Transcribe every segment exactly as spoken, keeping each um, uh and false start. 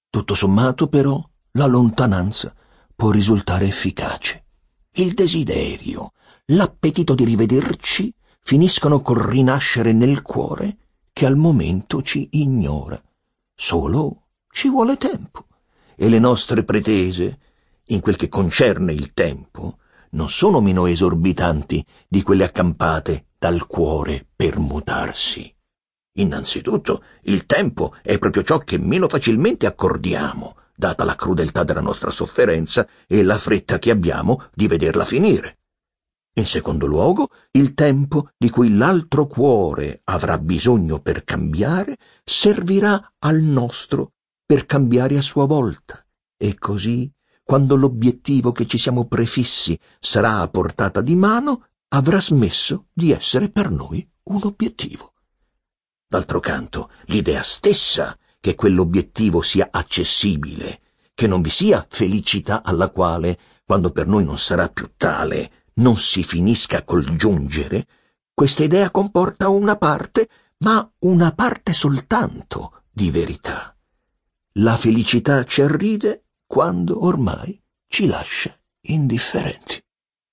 Tutto sommato, però, la lontananza può risultare efficace. Il desiderio, l'appetito di rivederci finiscono col rinascere nel cuore che al momento ci ignora. Solo ci vuole tempo, e le nostre pretese, in quel che concerne il tempo, non sono meno esorbitanti di quelle accampate dal cuore per mutarsi. Innanzitutto, il tempo è proprio ciò che meno facilmente accordiamo, data la crudeltà della nostra sofferenza e la fretta che abbiamo di vederla finire. In secondo luogo, il tempo di cui l'altro cuore avrà bisogno per cambiare servirà al nostro per cambiare a sua volta, e così, quando l'obiettivo che ci siamo prefissi sarà a portata di mano, avrà smesso di essere per noi un obiettivo. D'altro canto, l'idea stessa che quell'obiettivo sia accessibile, che non vi sia felicità alla quale, quando per noi non sarà più tale, non si finisca col giungere, questa idea comporta una parte, ma una parte soltanto di verità. La felicità ci arride quando ormai ci lascia indifferenti.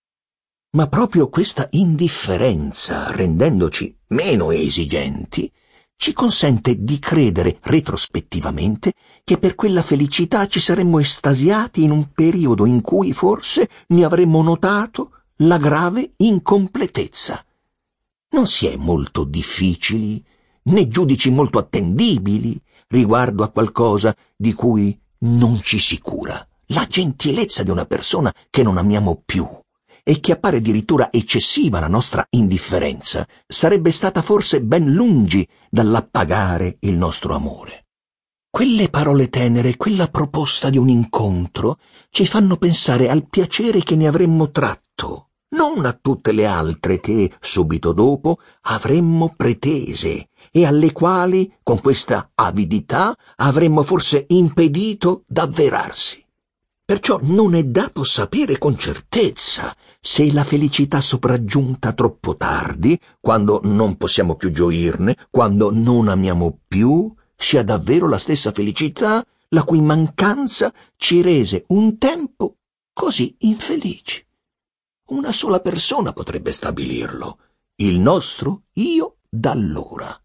Ma proprio questa indifferenza, rendendoci meno esigenti, ci consente di credere retrospettivamente che per quella felicità ci saremmo estasiati in un periodo in cui forse ne avremmo notato la grave incompletezza. Non si è molto difficili, né giudici molto attendibili riguardo a qualcosa di cui non ci si cura. La gentilezza di una persona che non amiamo più e che appare addirittura eccessiva la nostra indifferenza sarebbe stata forse ben lungi dall'appagare il nostro amore. Quelle parole tenere, quella proposta di un incontro ci fanno pensare al piacere che ne avremmo tratto, non a tutte le altre che, subito dopo, avremmo pretese e alle quali, con questa avidità, avremmo forse impedito d'avverarsi. Perciò non è dato sapere con certezza se la felicità sopraggiunta troppo tardi, quando non possiamo più gioirne, quando non amiamo più, sia davvero la stessa felicità la cui mancanza ci rese un tempo così infelici. Una sola persona potrebbe stabilirlo, il nostro io d'allora.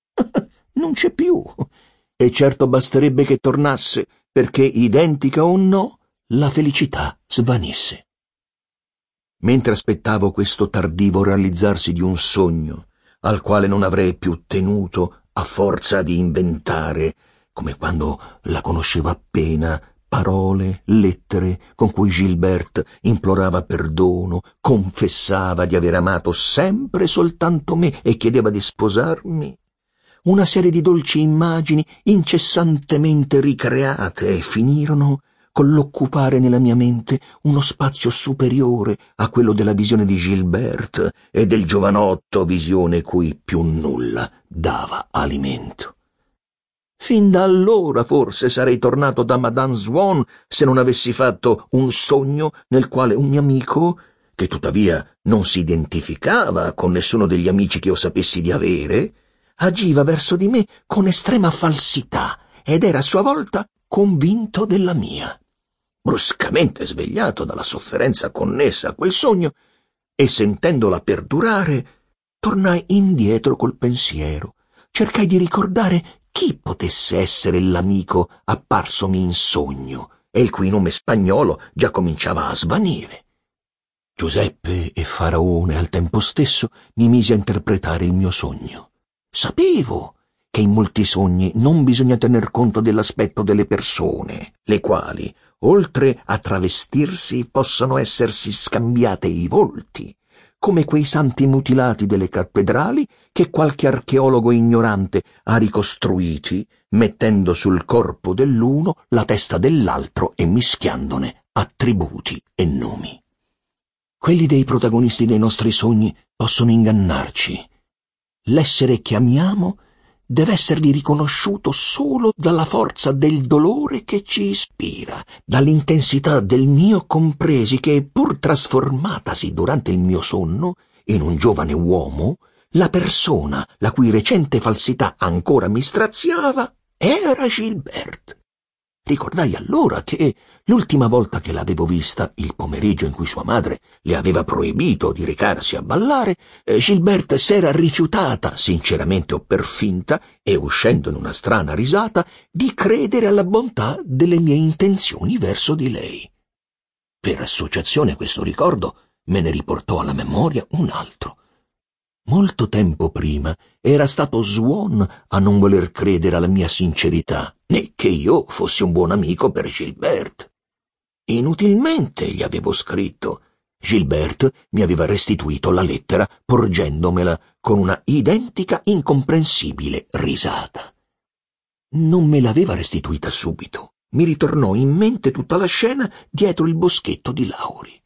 Non c'è più, e certo basterebbe che tornasse perché, identica o no, la felicità svanisse. Mentre aspettavo questo tardivo realizzarsi di un sogno, al quale non avrei più tenuto a forza di inventare, come quando la conoscevo appena, parole, lettere con cui Gilberte implorava perdono, confessava di aver amato sempre soltanto me e chiedeva di sposarmi, una serie di dolci immagini incessantemente ricreate finirono con l'occupare nella mia mente uno spazio superiore a quello della visione di Gilberte e del giovanotto, visione cui più nulla dava alimento. Fin da allora forse sarei tornato da Madame Swann se non avessi fatto un sogno nel quale un mio amico, che tuttavia non si identificava con nessuno degli amici che io sapessi di avere, agiva verso di me con estrema falsità ed era a sua volta convinto della mia. Bruscamente svegliato dalla sofferenza connessa a quel sogno e sentendola perdurare, tornai indietro col pensiero. Cercai di ricordare chi potesse essere l'amico apparsomi in sogno e il cui nome spagnolo già cominciava a svanire. Giuseppe e Faraone al tempo stesso mi misi a interpretare il mio sogno. Sapevo che in molti sogni non bisogna tener conto dell'aspetto delle persone, le quali, oltre a travestirsi, possono essersi scambiate i volti, come quei santi mutilati delle cattedrali che qualche archeologo ignorante ha ricostruiti, mettendo sul corpo dell'uno la testa dell'altro e mischiandone attributi e nomi. Quelli dei protagonisti dei nostri sogni possono ingannarci. L'essere che amiamo deve essergli riconosciuto solo dalla forza del dolore che ci ispira, dall'intensità del mio compresi che, pur trasformatasi durante il mio sonno in un giovane uomo, la persona la cui recente falsità ancora mi straziava era Gilberte. Ricordai allora che l'ultima volta che l'avevo vista, il pomeriggio in cui sua madre le aveva proibito di recarsi a ballare, eh, Gilberte s'era rifiutata, sinceramente o per finta, e uscendo in una strana risata, di credere alla bontà delle mie intenzioni verso di lei. Per associazione questo ricordo me ne riportò alla memoria un altro. Molto tempo prima era stato Swan a non voler credere alla mia sincerità, né che io fossi un buon amico per Gilberte. Inutilmente gli avevo scritto. Gilberte mi aveva restituito la lettera porgendomela con una identica incomprensibile risata. Non me l'aveva restituita subito. Mi ritornò in mente tutta la scena dietro il boschetto di lauri.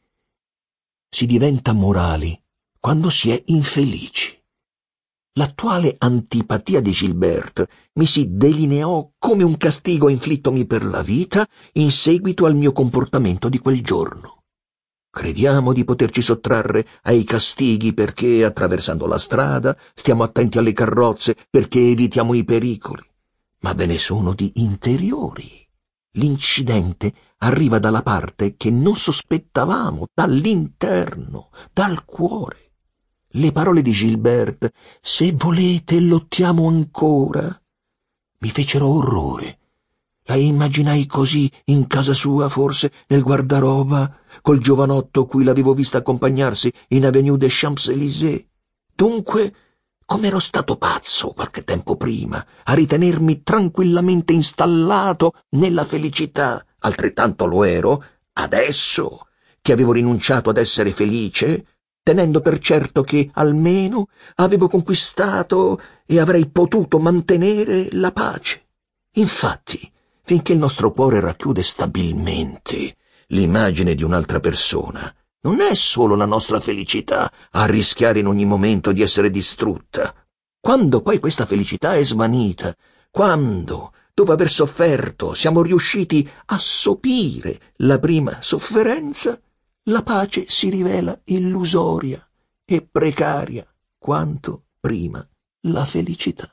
Si diventa morali quando si è infelici. L'attuale antipatia di Gilberte mi si delineò come un castigo inflittomi per la vita in seguito al mio comportamento di quel giorno. Crediamo di poterci sottrarre ai castighi perché, attraversando la strada, stiamo attenti alle carrozze perché evitiamo i pericoli, ma ve ne sono di interiori. L'incidente arriva dalla parte che non sospettavamo, dall'interno, dal cuore. Le parole di Gilberte, se volete lottiamo ancora, mi fecero orrore. La immaginai così in casa sua, forse, nel guardaroba, col giovanotto cui l'avevo vista accompagnarsi in Avenue des Champs-Élysées. Dunque, com'ero stato pazzo qualche tempo prima a ritenermi tranquillamente installato nella felicità, altrettanto lo ero adesso che avevo rinunciato ad essere felice, tenendo per certo che almeno avevo conquistato e avrei potuto mantenere la pace. Infatti, finché il nostro cuore racchiude stabilmente l'immagine di un'altra persona, non è solo la nostra felicità a rischiare in ogni momento di essere distrutta. Quando poi questa felicità è svanita, quando, dopo aver sofferto, siamo riusciti a sopire la prima sofferenza, la pace si rivela illusoria e precaria quanto prima la felicità.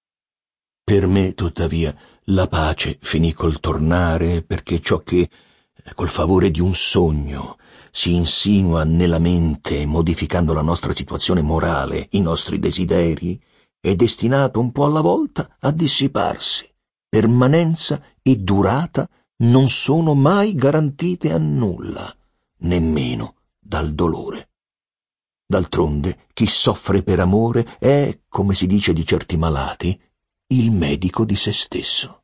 Per me, tuttavia, la pace finì col tornare perché ciò che, col favore di un sogno, si insinua nella mente modificando la nostra situazione morale, i nostri desideri, è destinato un po' alla volta a dissiparsi. Permanenza e durata non sono mai garantite a nulla, nemmeno dal dolore. D'altronde, chi soffre per amore è, come si dice di certi malati, il medico di se stesso.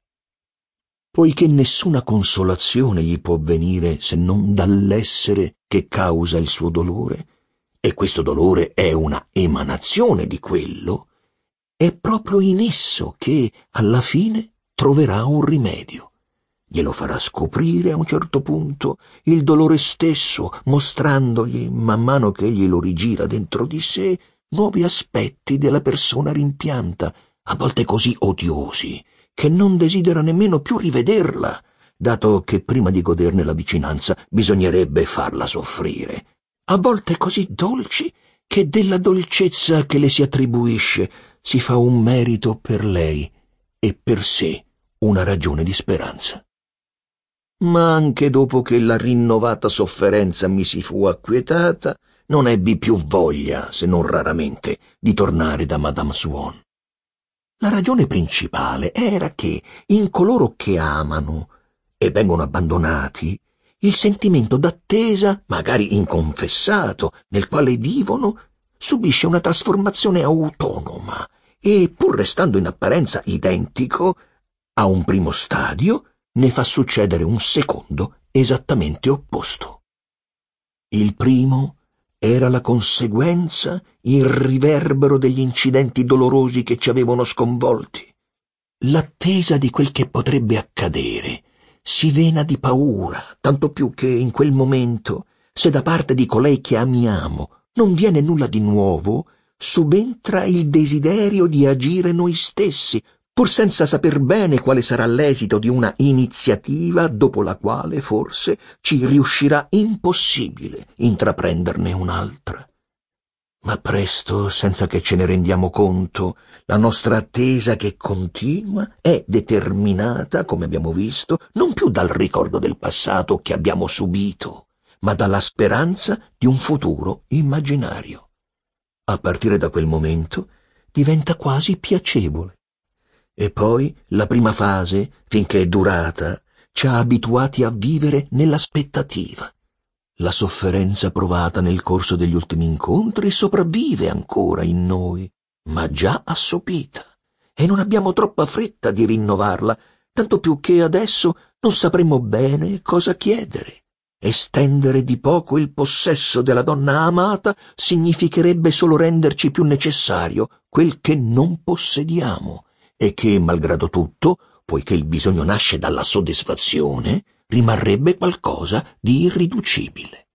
Poiché nessuna consolazione gli può venire se non dall'essere che causa il suo dolore, e questo dolore è una emanazione di quello, è proprio in esso che, alla fine, troverà un rimedio. Glielo farà scoprire a un certo punto il dolore stesso, mostrandogli, man mano che egli lo rigira dentro di sé, nuovi aspetti della persona rimpianta, a volte così odiosi, che non desidera nemmeno più rivederla, dato che prima di goderne la vicinanza bisognerebbe farla soffrire. A volte così dolci che della dolcezza che le si attribuisce si fa un merito per lei e per sé una ragione di speranza. Ma anche dopo che la rinnovata sofferenza mi si fu acquietata, non ebbi più voglia, se non raramente, di tornare da Madame Swan. La ragione principale era che, in coloro che amano e vengono abbandonati, il sentimento d'attesa, magari inconfessato, nel quale vivono, subisce una trasformazione autonoma e, pur restando in apparenza identico, a un primo stadio ne fa succedere un secondo esattamente opposto. Il primo era la conseguenza, il riverbero degli incidenti dolorosi che ci avevano sconvolti. L'attesa di quel che potrebbe accadere si vena di paura, tanto più che in quel momento, se da parte di colei che amiamo non viene nulla di nuovo, subentra il desiderio di agire noi stessi, pur senza saper bene quale sarà l'esito di una iniziativa dopo la quale forse ci riuscirà impossibile intraprenderne un'altra. Ma presto, senza che ce ne rendiamo conto, la nostra attesa che continua è determinata, come abbiamo visto, non più dal ricordo del passato che abbiamo subito, ma dalla speranza di un futuro immaginario. A partire da quel momento diventa quasi piacevole. E poi la prima fase, finché è durata, ci ha abituati a vivere nell'aspettativa. La sofferenza provata nel corso degli ultimi incontri sopravvive ancora in noi, ma già assopita, e non abbiamo troppa fretta di rinnovarla, tanto più che adesso non sapremo bene cosa chiedere. Estendere di poco il possesso della donna amata significherebbe solo renderci più necessario quel che non possediamo, e che, malgrado tutto, poiché il bisogno nasce dalla soddisfazione, rimarrebbe qualcosa di irriducibile.